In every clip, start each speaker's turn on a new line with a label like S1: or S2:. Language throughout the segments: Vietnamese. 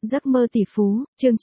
S1: Giấc mơ tỷ phú, chương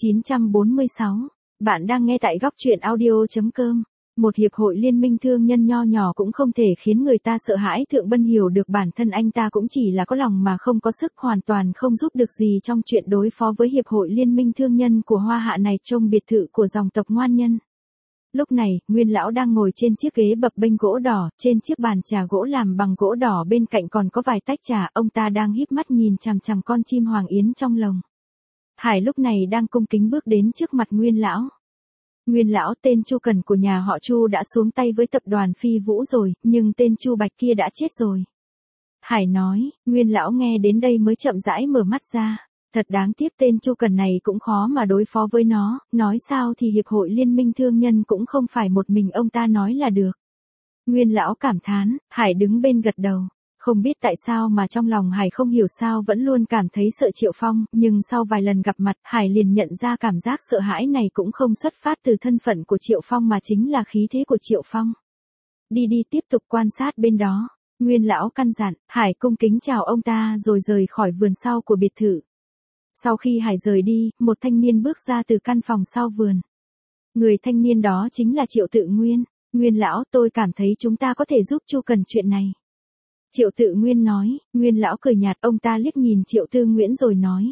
S1: 946. Bạn đang nghe tại góc truyện audio.com. Một hiệp hội liên minh thương nhân nho nhỏ cũng không thể khiến người ta sợ hãi. Thượng Bân hiểu được bản thân anh ta cũng chỉ là có lòng mà không có sức, hoàn toàn không giúp được gì trong chuyện đối phó với hiệp hội liên minh thương nhân của Hoa Hạ này trong biệt thự của dòng tộc Ngoan Nhân. Lúc này, Nguyên lão đang ngồi trên chiếc ghế bập bênh gỗ đỏ, trên chiếc bàn trà gỗ làm bằng gỗ đỏ bên cạnh còn có vài tách trà, ông ta đang híp mắt nhìn chằm chằm con chim hoàng yến trong lồng. Hải lúc này đang cung kính bước đến trước mặt Nguyên lão. Nguyên lão, tên Chu Cần của nhà họ Chu đã xuống tay với tập đoàn Phi Vũ rồi, nhưng tên Chu Bạch kia đã chết rồi. Hải nói. Nguyên lão nghe đến đây mới chậm rãi mở mắt ra. Thật đáng tiếc, tên Chu Cần này cũng khó mà đối phó với nó, nói sao thì hiệp hội liên minh thương nhân cũng không phải một mình ông ta nói là được. Nguyên lão cảm thán. Hải đứng bên gật đầu. Không biết tại sao mà trong lòng Hải không hiểu sao vẫn luôn cảm thấy sợ Triệu Phong, nhưng sau vài lần gặp mặt, Hải liền nhận ra cảm giác sợ hãi này cũng không xuất phát từ thân phận của Triệu Phong mà chính là khí thế của Triệu Phong. Đi tiếp tục quan sát bên đó. Nguyên lão căn dặn. Hải cung kính chào ông ta rồi rời khỏi vườn sau của biệt thự. Sau khi Hải rời đi, một thanh niên bước ra từ căn phòng sau vườn. Người thanh niên đó chính là Triệu Tự Nguyên. Nguyên lão, tôi cảm thấy chúng ta có thể giúp Chu Cần chuyện này. Triệu Tự Nguyên nói. Nguyên lão cười nhạt, ông ta liếc nhìn Triệu Tư Nguyễn rồi nói.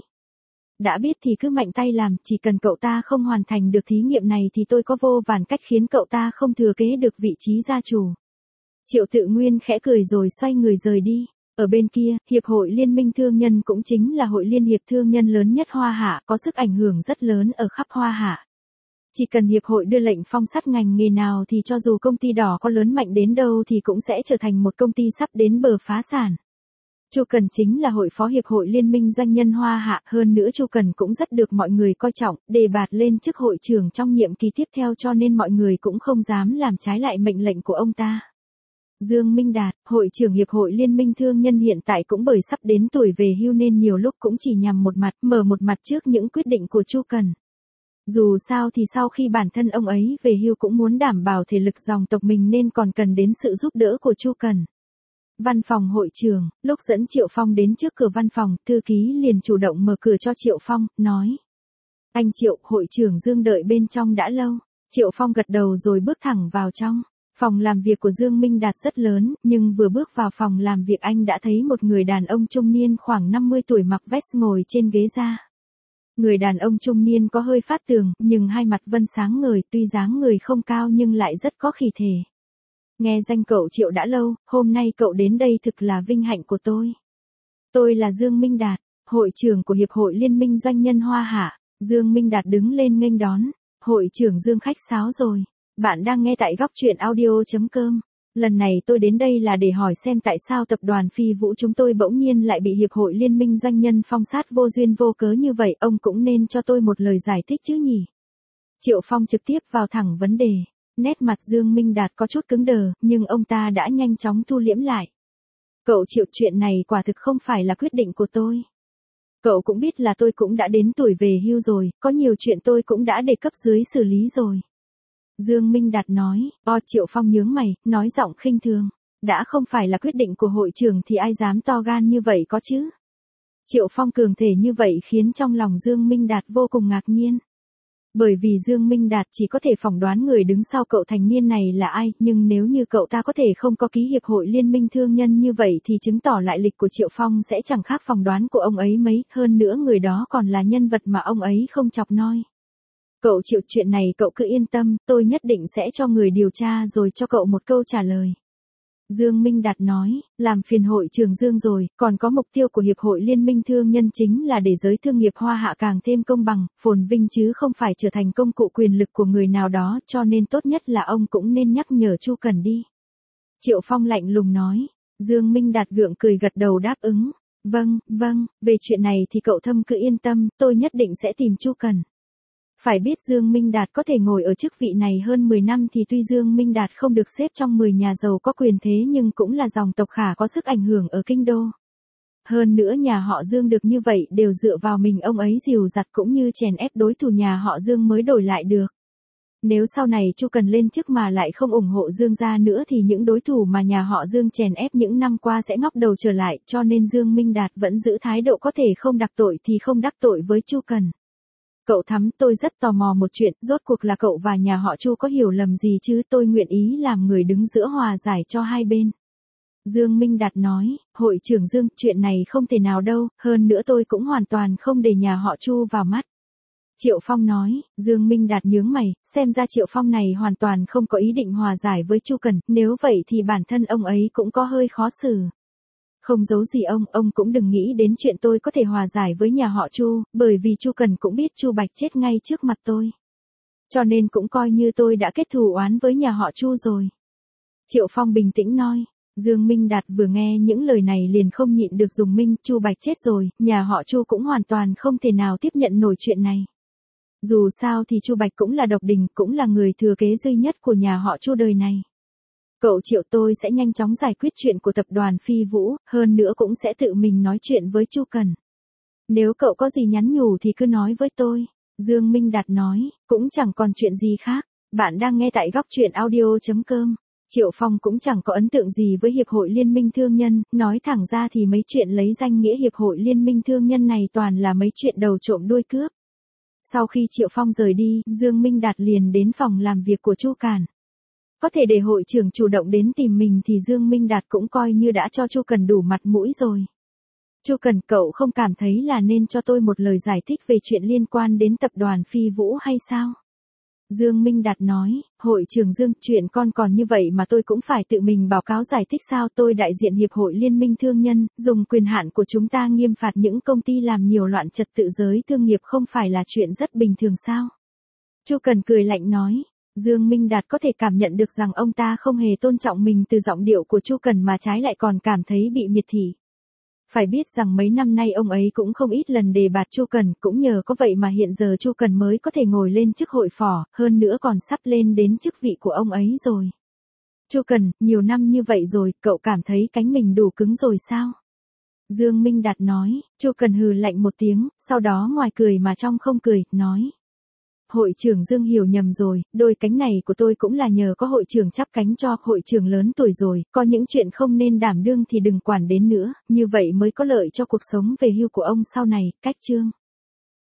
S1: Đã biết thì cứ mạnh tay làm, chỉ cần cậu ta không hoàn thành được thí nghiệm này thì tôi có vô vàn cách khiến cậu ta không thừa kế được vị trí gia chủ. Triệu Tự Nguyên khẽ cười rồi xoay người rời đi. Ở bên kia, Hiệp hội Liên minh Thương nhân cũng chính là hội liên hiệp thương nhân lớn nhất Hoa Hạ, có sức ảnh hưởng rất lớn ở khắp Hoa Hạ. Chỉ cần hiệp hội đưa lệnh phong sát ngành nghề nào thì cho dù công ty đỏ có lớn mạnh đến đâu thì cũng sẽ trở thành một công ty sắp đến bờ phá sản. Chu Cần chính là hội phó Hiệp hội Liên minh Doanh nhân Hoa Hạ, hơn nữa Chu Cần cũng rất được mọi người coi trọng, đề bạt lên chức hội trưởng trong nhiệm kỳ tiếp theo cho nên mọi người cũng không dám làm trái lại mệnh lệnh của ông ta. Dương Minh Đạt, hội trưởng Hiệp hội Liên minh Thương nhân hiện tại cũng bởi sắp đến tuổi về hưu nên nhiều lúc cũng chỉ nhằm một mặt, mở một mặt trước những quyết định của Chu Cần. Dù sao thì sau khi bản thân ông ấy về hưu cũng muốn đảm bảo thể lực dòng tộc mình nên còn cần đến sự giúp đỡ của Chu Cần. Văn phòng hội trưởng, lúc dẫn Triệu Phong đến trước cửa văn phòng, thư ký liền chủ động mở cửa cho Triệu Phong, nói. Anh Triệu, hội trưởng Dương đợi bên trong đã lâu. Triệu Phong gật đầu rồi bước thẳng vào trong. Phòng làm việc của Dương Minh Đạt rất lớn, nhưng vừa bước vào phòng làm việc anh đã thấy một người đàn ông trung niên khoảng 50 tuổi mặc vest ngồi trên ghế da. Người đàn ông trung niên có hơi phát tường, nhưng hai mặt vân sáng ngời, tuy dáng người không cao nhưng lại rất có khí thể. Nghe danh cậu Triệu đã lâu, hôm nay cậu đến đây thực là vinh hạnh của tôi. Tôi là Dương Minh Đạt, hội trưởng của Hiệp hội Liên minh Doanh nhân Hoa Hạ. Dương Minh Đạt đứng lên nghênh đón. Hội trưởng Dương khách sáo rồi. Bạn đang nghe tại góc truyện audio.com. Lần này tôi đến đây là để hỏi xem tại sao tập đoàn Phi Vũ chúng tôi bỗng nhiên lại bị Hiệp hội Liên minh Doanh nhân phong sát vô duyên vô cớ như vậy, ông cũng nên cho tôi một lời giải thích chứ nhỉ. Triệu Phong trực tiếp vào thẳng vấn đề. Nét mặt Dương Minh Đạt có chút cứng đờ, nhưng ông ta đã nhanh chóng thu liễm lại. Cậu Triệu, chuyện này quả thực không phải là quyết định của tôi. Cậu cũng biết là tôi cũng đã đến tuổi về hưu rồi, có nhiều chuyện tôi cũng đã để cấp dưới xử lý rồi. Dương Minh Đạt nói. Triệu Phong nhướng mày, nói giọng khinh thường. Đã không phải là quyết định của hội trưởng thì ai dám to gan như vậy có chứ? Triệu Phong cường thể như vậy khiến trong lòng Dương Minh Đạt vô cùng ngạc nhiên. Bởi vì Dương Minh Đạt chỉ có thể phỏng đoán người đứng sau cậu thanh niên này là ai, nhưng nếu như cậu ta có thể không có ký hiệp hội liên minh thương nhân như vậy thì chứng tỏ lại lịch của Triệu Phong sẽ chẳng khác phỏng đoán của ông ấy mấy, hơn nữa người đó còn là nhân vật mà ông ấy không chọc noi. Cậu Triệu, chuyện này cậu cứ yên tâm, tôi nhất định sẽ cho người điều tra rồi cho cậu một câu trả lời. Dương Minh Đạt nói. Làm phiền hội trưởng Dương rồi, còn có mục tiêu của Hiệp hội Liên minh Thương nhân chính là để giới thương nghiệp Hoa Hạ càng thêm công bằng, phồn vinh chứ không phải trở thành công cụ quyền lực của người nào đó, cho nên tốt nhất là ông cũng nên nhắc nhở Chu Cần đi. Triệu Phong lạnh lùng nói. Dương Minh Đạt gượng cười gật đầu đáp ứng. Vâng, về chuyện này thì cậu Thâm cứ yên tâm, tôi nhất định sẽ tìm Chu Cần. Phải biết Dương Minh Đạt có thể ngồi ở chức vị này hơn 10 năm thì tuy Dương Minh Đạt không được xếp trong 10 nhà giàu có quyền thế nhưng cũng là dòng tộc khả có sức ảnh hưởng ở kinh đô. Hơn nữa nhà họ Dương được như vậy đều dựa vào mình ông ấy dìu dặt cũng như chèn ép đối thủ nhà họ Dương mới đổi lại được. Nếu sau này Chu Cần lên chức mà lại không ủng hộ Dương gia nữa thì những đối thủ mà nhà họ Dương chèn ép những năm qua sẽ ngóc đầu trở lại, cho nên Dương Minh Đạt vẫn giữ thái độ có thể không đắc tội thì không đắc tội với Chu Cần. Cậu Thắm, tôi rất tò mò một chuyện, rốt cuộc là cậu và nhà họ Chu có hiểu lầm gì chứ, tôi nguyện ý làm người đứng giữa hòa giải cho hai bên. Dương Minh Đạt nói, hội trưởng Dương, chuyện này không thể nào đâu, hơn nữa tôi cũng hoàn toàn không để nhà họ Chu vào mắt. Triệu Phong nói, Dương Minh Đạt nhướng mày, xem ra Triệu Phong này hoàn toàn không có ý định hòa giải với Chu Cần, nếu vậy thì bản thân ông ấy cũng có hơi khó xử. Không giấu gì ông cũng đừng nghĩ đến chuyện tôi có thể hòa giải với nhà họ Chu, bởi vì Chu Cần cũng biết Chu Bạch chết ngay trước mặt tôi. Cho nên cũng coi như tôi đã kết thù oán với nhà họ Chu rồi. Triệu Phong bình tĩnh nói. Dương Minh Đạt vừa nghe những lời này liền không nhịn được dùng minh, Chu Bạch chết rồi, nhà họ Chu cũng hoàn toàn không thể nào tiếp nhận nổi chuyện này. Dù sao thì Chu Bạch cũng là độc đỉnh, cũng là người thừa kế duy nhất của nhà họ Chu đời này. Cậu Triệu, tôi sẽ nhanh chóng giải quyết chuyện của tập đoàn Phi Vũ, hơn nữa cũng sẽ tự mình nói chuyện với Chu Cần. Nếu cậu có gì nhắn nhủ thì cứ nói với tôi. Dương Minh Đạt nói, cũng chẳng còn chuyện gì khác. Bạn đang nghe tại góc truyện audio.com. Triệu Phong cũng chẳng có ấn tượng gì với Hiệp hội Liên minh Thương nhân, nói thẳng ra thì mấy chuyện lấy danh nghĩa Hiệp hội Liên minh Thương nhân này toàn là mấy chuyện đầu trộm đuôi cướp. Sau khi Triệu Phong rời đi, Dương Minh Đạt liền đến phòng làm việc của Chu Càn. Có thể để hội trưởng chủ động đến tìm mình thì Dương Minh Đạt cũng coi như đã cho Chu Cần đủ mặt mũi rồi. Chu Cần, cậu không cảm thấy là nên cho tôi một lời giải thích về chuyện liên quan đến tập đoàn Phi Vũ hay sao? Dương Minh Đạt nói, hội trưởng Dương, chuyện con còn như vậy mà tôi cũng phải tự mình báo cáo giải thích sao? Tôi đại diện Hiệp hội Liên minh Thương nhân, dùng quyền hạn của chúng ta nghiêm phạt những công ty làm nhiều loạn trật tự giới thương nghiệp không phải là chuyện rất bình thường sao? Chu Cần cười lạnh nói. Dương Minh Đạt có thể cảm nhận được rằng ông ta không hề tôn trọng mình từ giọng điệu của Chu Cần mà trái lại còn cảm thấy bị miệt thị. Phải biết rằng mấy năm nay ông ấy cũng không ít lần đề bạt Chu Cần, cũng nhờ có vậy mà hiện giờ Chu Cần mới có thể ngồi lên chức hội phó, hơn nữa còn sắp lên đến chức vị của ông ấy rồi. Chu Cần, nhiều năm như vậy rồi, cậu cảm thấy cánh mình đủ cứng rồi sao? Dương Minh Đạt nói. Chu Cần hừ lạnh một tiếng, sau đó ngoài cười mà trong không cười, nói. Hội trưởng Dương hiểu nhầm rồi, đôi cánh này của tôi cũng là nhờ có hội trưởng chắp cánh cho. Hội trưởng lớn tuổi rồi, có những chuyện không nên đảm đương thì đừng quản đến nữa, như vậy mới có lợi cho cuộc sống về hưu của ông sau này. Cách chương.